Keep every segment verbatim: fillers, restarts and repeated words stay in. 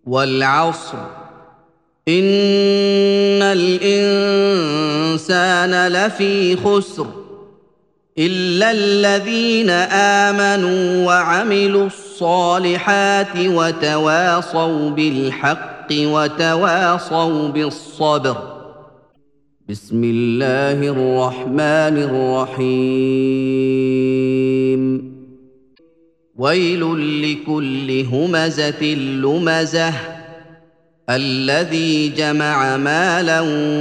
والعصر إن الإنسان لفي خسر إلا الذين آمنوا وعملوا الصالحات وتواصوا بالحق وتواصوا بالصبر. بسم الله الرحمن الرحيم. ويل لكل همزة لمزة الذي جمع مالا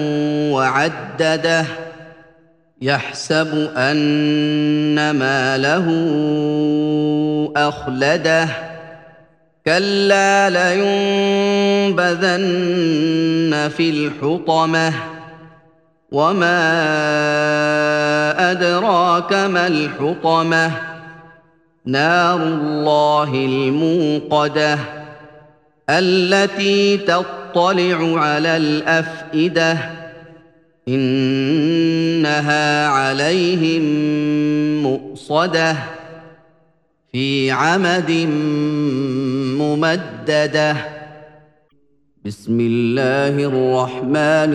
وعدده يحسب أن ماله أخلده كلا لينبذن في الحطمة وما أدراك ما الحطمة نار الله الموقدة التي تطلع على الأفئدة إنها عليهم مؤصدة في عمد ممددة. بسم الله الرحمن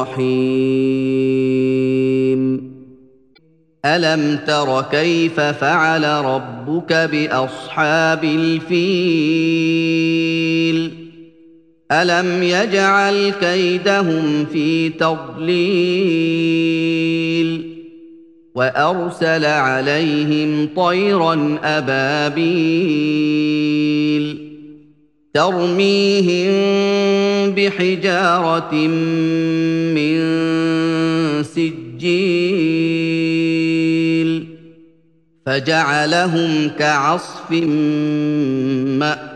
الرحيم. ألم تر كيف فعل ربك بأصحاب الفيل ألم يجعل كيدهم في تضليل وأرسل عليهم طيرا أبابيل ترميهم بحجارة من سجيل فجعلهم كعصف مأكول.